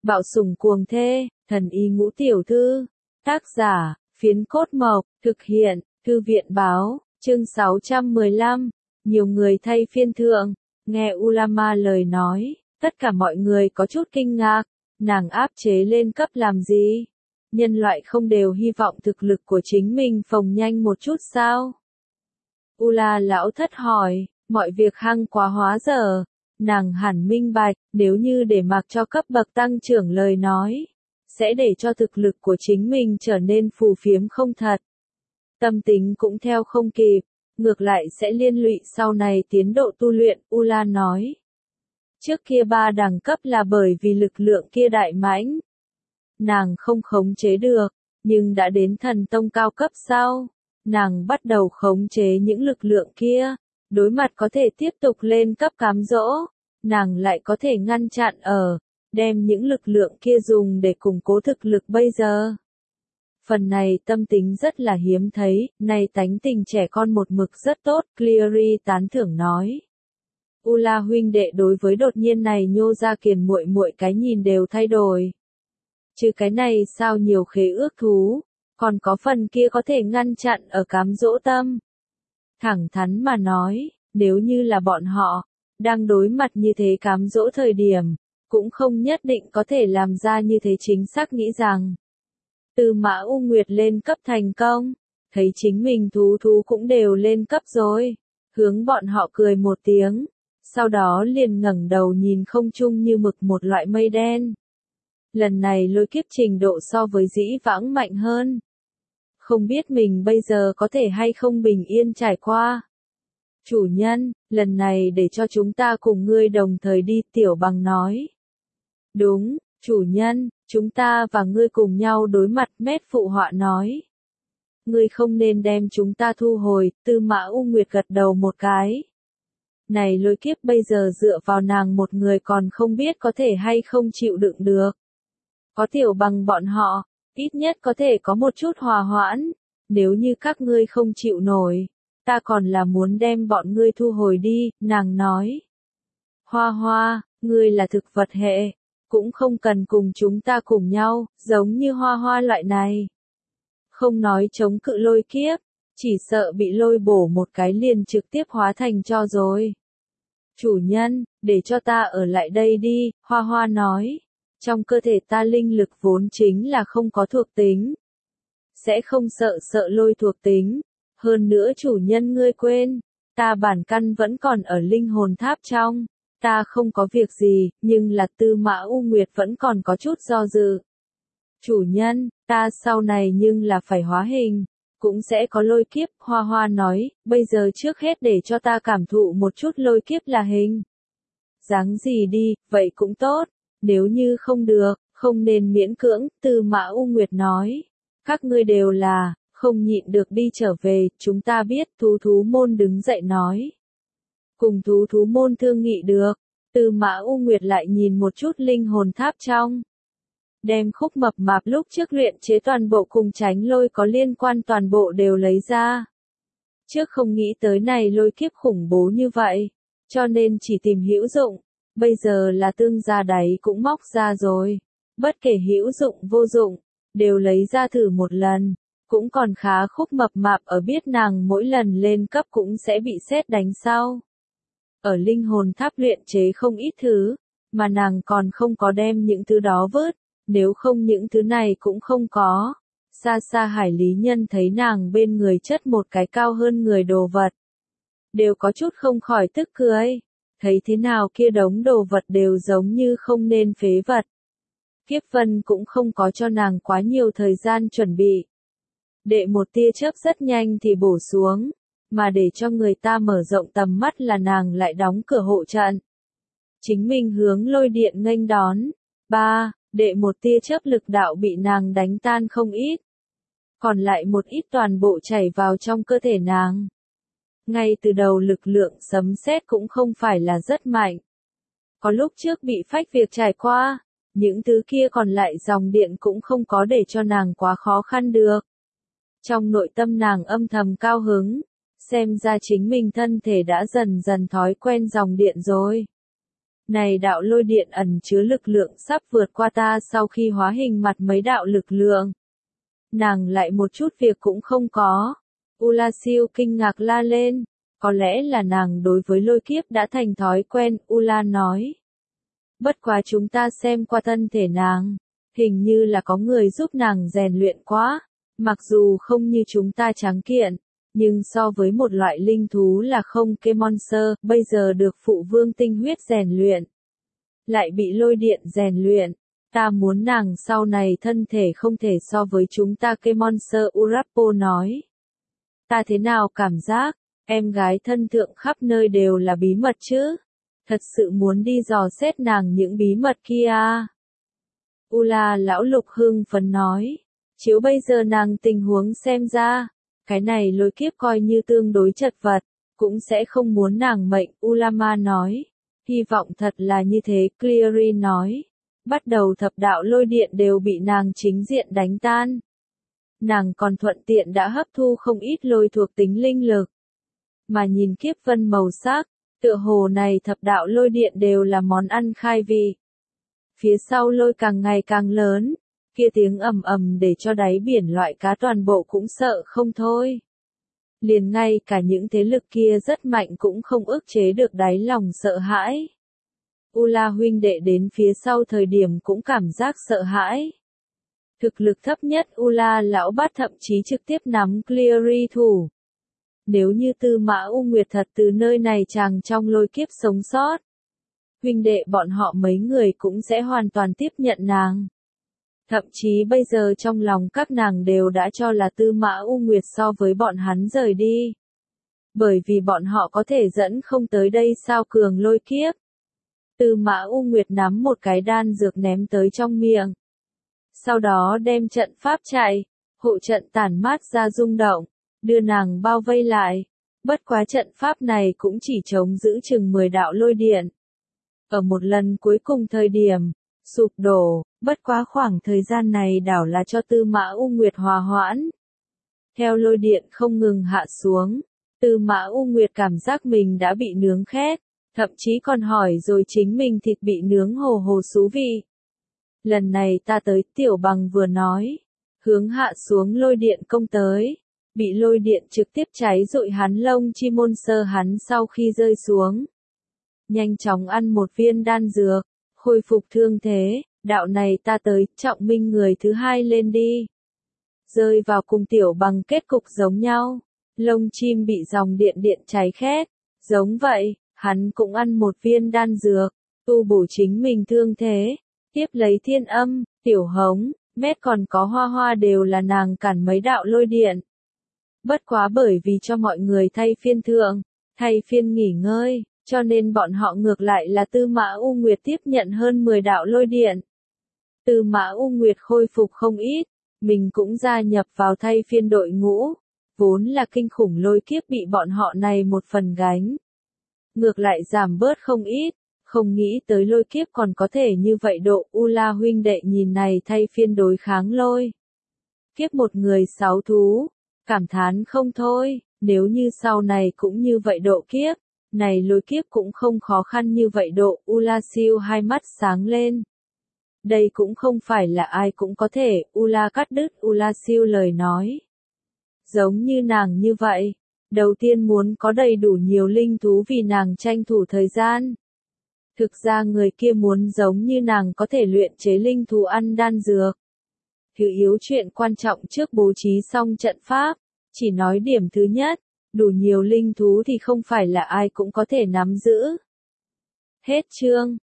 Bạo sủng cuồng thê, thần y ngũ tiểu thư. Tác giả, Phiến Cốt Mộc, thực hiện, Thư viện báo, chương 615. Nhiều người thay phiên thượng, nghe Ulama lời nói, tất cả mọi người có chút kinh ngạc, nàng áp chế lên cấp làm gì? Nhân loại không đều hy vọng thực lực của chính mình phồng nhanh một chút sao? Ula lão thất hỏi, mọi việc hăng quá hóa giờ. Nàng hẳn minh bạch, nếu như để mặc cho cấp bậc tăng trưởng lời nói, sẽ để cho thực lực của chính mình trở nên phù phiếm không thật. Tâm tính cũng theo không kịp, ngược lại sẽ liên lụy sau này tiến độ tu luyện, Ula nói. Trước kia 3 đẳng cấp là bởi vì lực lượng kia đại mãnh. Nàng không khống chế được, nhưng đã đến thần tông cao cấp sau, nàng bắt đầu khống chế những lực lượng kia. Đối mặt có thể tiếp tục lên cấp cám dỗ, nàng lại có thể ngăn chặn đem những lực lượng kia dùng để củng cố thực lực bây giờ. Phần này tâm tính rất là hiếm thấy, này tánh tình trẻ con một mực rất tốt, Cleary tán thưởng nói. Ula huynh đệ đối với đột nhiên này nhô ra kiền muội muội cái nhìn đều thay đổi. Chứ cái này sao nhiều khế ước thú, còn có phần kia có thể ngăn chặn ở cám dỗ tâm. Thẳng thắn mà nói, nếu như là bọn họ, đang đối mặt như thế cám dỗ thời điểm, cũng không nhất định có thể làm ra như thế chính xác nghĩ rằng. Từ Mã U Nguyệt lên cấp thành công, thấy chính mình thú cũng đều lên cấp rồi, hướng bọn họ cười một tiếng, sau đó liền ngẩng đầu nhìn không trung như mực một loại mây đen. Lần này lôi kiếp trình độ so với dĩ vãng mạnh hơn. Không biết mình bây giờ có thể hay không bình yên trải qua. Chủ nhân, lần này để cho chúng ta cùng ngươi đồng thời đi, Tiểu Bằng nói. Đúng, chủ nhân, chúng ta và ngươi cùng nhau đối mặt, Mét phụ họa nói. Ngươi không nên đem chúng ta thu hồi, Tư Mã U Nguyệt gật đầu một cái. Này lôi kiếp bây giờ dựa vào nàng một người còn không biết có thể hay không chịu đựng được. Có Tiểu Bằng bọn họ, ít nhất có thể có một chút hòa hoãn, nếu như các ngươi không chịu nổi, ta còn là muốn đem bọn ngươi thu hồi đi, nàng nói. Hoa Hoa, ngươi là thực vật hệ, cũng không cần cùng chúng ta cùng nhau, giống như Hoa Hoa loại này. Không nói chống cự lôi kiếp, chỉ sợ bị lôi bổ một cái liền trực tiếp hóa thành tro rồi. Chủ nhân, để cho ta ở lại đây đi, Hoa Hoa nói. Trong cơ thể ta linh lực vốn chính là không có thuộc tính. Sẽ không sợ lôi thuộc tính. Hơn nữa chủ nhân ngươi quên, ta bản căn vẫn còn ở linh hồn tháp trong. Ta không có việc gì, nhưng là Tư Mã U Nguyệt vẫn còn có chút do dự. Chủ nhân, ta sau này nhưng là phải hóa hình, cũng sẽ có lôi kiếp, Hoa Hoa nói, bây giờ trước hết để cho ta cảm thụ một chút lôi kiếp là hình. Dáng gì đi, vậy cũng tốt. Nếu như không được, không nên miễn cưỡng, Tư Mã U Nguyệt nói. Các ngươi đều là, không nhịn được đi trở về, chúng ta biết, thú môn đứng dậy nói. Cùng thú môn thương nghị được, Tư Mã U Nguyệt lại nhìn một chút linh hồn tháp trong. Đem khúc mập mạp lúc trước luyện chế toàn bộ cùng tránh lôi có liên quan toàn bộ đều lấy ra. Trước không nghĩ tới này lôi kiếp khủng bố như vậy, cho nên chỉ tìm hữu dụng. Bây giờ là tương gia đáy cũng móc ra rồi. Bất kể hữu dụng vô dụng, đều lấy ra thử một lần. Cũng còn khá khúc mập mạp ở biết nàng mỗi lần lên cấp cũng sẽ bị sét đánh sau. Ở linh hồn tháp luyện chế không ít thứ, mà nàng còn không có đem những thứ đó vớt, nếu không những thứ này cũng không có. Xa xa Hải Lý Nhân thấy nàng bên người chất một cái cao hơn người đồ vật. Đều có chút không khỏi tức cười. Thấy thế nào kia đống đồ vật đều giống như không nên phế vật. Kiếp Vân cũng không có cho nàng quá nhiều thời gian chuẩn bị. Đệ một tia chớp rất nhanh thì bổ xuống, mà để cho người ta mở rộng tầm mắt là nàng lại đóng cửa hộ trận. Chính mình hướng lôi điện nghênh đón. 3. Đệ một tia chớp lực đạo bị nàng đánh tan không ít. Còn lại một ít toàn bộ chảy vào trong cơ thể nàng. Ngay từ đầu lực lượng sấm sét cũng không phải là rất mạnh. Có lúc trước bị phách việc trải qua, những thứ kia còn lại dòng điện cũng không có để cho nàng quá khó khăn được. Trong nội tâm nàng âm thầm cao hứng, xem ra chính mình thân thể đã dần dần thói quen dòng điện rồi. Này đạo lôi điện ẩn chứa lực lượng sắp vượt qua ta sau khi hóa hình mặt mấy đạo lực lượng. Nàng lại một chút việc cũng không có. Siêu kinh ngạc la lên. Có lẽ là nàng đối với lôi kiếp đã thành thói quen, Ula nói. Bất quá chúng ta xem qua thân thể nàng. Hình như là có người giúp nàng rèn luyện quá. Mặc dù không như chúng ta tráng kiện. Nhưng so với một loại linh thú là không kê monster, bây giờ được phụ vương tinh huyết rèn luyện. Lại bị lôi điện rèn luyện. Ta muốn nàng sau này thân thể không thể so với chúng ta kê monster, Urapo nói. Ta thế nào cảm giác, em gái thân thượng khắp nơi đều là bí mật chứ? Thật sự muốn đi dò xét nàng những bí mật kia. Ula lão lục hưng phấn nói. Chiếu bây giờ nàng tình huống xem ra. Cái này lôi kiếp coi như tương đối chật vật, cũng sẽ không muốn nàng mệnh, Ulama nói. Hy vọng thật là như thế, Cleary nói. Bắt đầu thập đạo lôi điện đều bị nàng chính diện đánh tan. Nàng còn thuận tiện đã hấp thu không ít lôi thuộc tính linh lực. Mà nhìn kiếp vân màu sắc, tựa hồ này thập đạo lôi điện đều là món ăn khai vị. Phía sau lôi càng ngày càng lớn. Kia tiếng ầm ầm để cho đáy biển loại cá toàn bộ cũng sợ không thôi. Liền ngay cả những thế lực kia rất mạnh cũng không ức chế được đáy lòng sợ hãi. Ula huynh đệ đến phía sau thời điểm cũng cảm giác sợ hãi. Thực lực thấp nhất Ula lão bát thậm chí trực tiếp nắm Cleary thủ. Nếu như Tư Mã U Nguyệt thật từ nơi này chàng trong lôi kiếp sống sót. Huynh đệ bọn họ mấy người cũng sẽ hoàn toàn tiếp nhận nàng. Thậm chí bây giờ trong lòng các nàng đều đã cho là Tư Mã U Nguyệt so với bọn hắn rời đi. Bởi vì bọn họ có thể dẫn không tới đây sao cường lôi kiếp. Tư Mã U Nguyệt nắm một cái đan dược ném tới trong miệng. Sau đó đem trận pháp chạy, hộ trận tản mát ra rung động, đưa nàng bao vây lại. Bất quá trận pháp này cũng chỉ chống giữ chừng 10 đạo lôi điện. Ở một lần cuối cùng thời điểm, sụp đổ, bất quá khoảng thời gian này đảo là cho Tư Mã U Nguyệt hòa hoãn. Theo lôi điện không ngừng hạ xuống, Tư Mã U Nguyệt cảm giác mình đã bị nướng khét, thậm chí còn hỏi rồi chính mình thịt bị nướng hồ hồ xú vị. Lần này ta tới, Tiểu Bằng vừa nói, hướng hạ xuống lôi điện công tới, bị lôi điện trực tiếp cháy rụi hắn lông chim môn sơ hắn sau khi rơi xuống. Nhanh chóng ăn một viên đan dược, khôi phục thương thế, đạo này ta tới, Trọng Minh người thứ hai lên đi. Rơi vào cùng Tiểu Bằng kết cục giống nhau, lông chim bị dòng điện cháy khét, giống vậy, hắn cũng ăn một viên đan dược, tu bổ chính mình thương thế, tiếp lấy Thiên Âm, Tiểu Hống, Mét còn có Hoa Hoa đều là nàng cản mấy đạo lôi điện. Bất quá bởi vì cho mọi người thay phiên thượng, thay phiên nghỉ ngơi. Cho nên bọn họ ngược lại là Tư Mã U Nguyệt tiếp nhận hơn 10 đạo lôi điện. Tư Mã U Nguyệt khôi phục không ít, mình cũng gia nhập vào thay phiên đội ngũ. Vốn là kinh khủng lôi kiếp bị bọn họ này một phần gánh. Ngược lại giảm bớt không ít, không nghĩ tới lôi kiếp còn có thể như vậy độ. Ula huynh đệ nhìn này thay phiên đối kháng lôi. Kiếp một người 6 thú, cảm thán không thôi, nếu như sau này cũng như vậy độ kiếp. Này lôi kiếp cũng không khó khăn như vậy độ, Ula siêu hai mắt sáng lên. Đây cũng không phải là ai cũng có thể, Ula cắt đứt Ula siêu lời nói. Giống như nàng như vậy, đầu tiên muốn có đầy đủ nhiều linh thú vì nàng tranh thủ thời gian. Thực ra người kia muốn giống như nàng có thể luyện chế linh thú ăn đan dược. Thứ yếu chuyện quan trọng trước bố trí xong trận pháp, chỉ nói điểm thứ nhất. Đủ nhiều linh thú thì không phải là ai cũng có thể nắm giữ. Hết chương.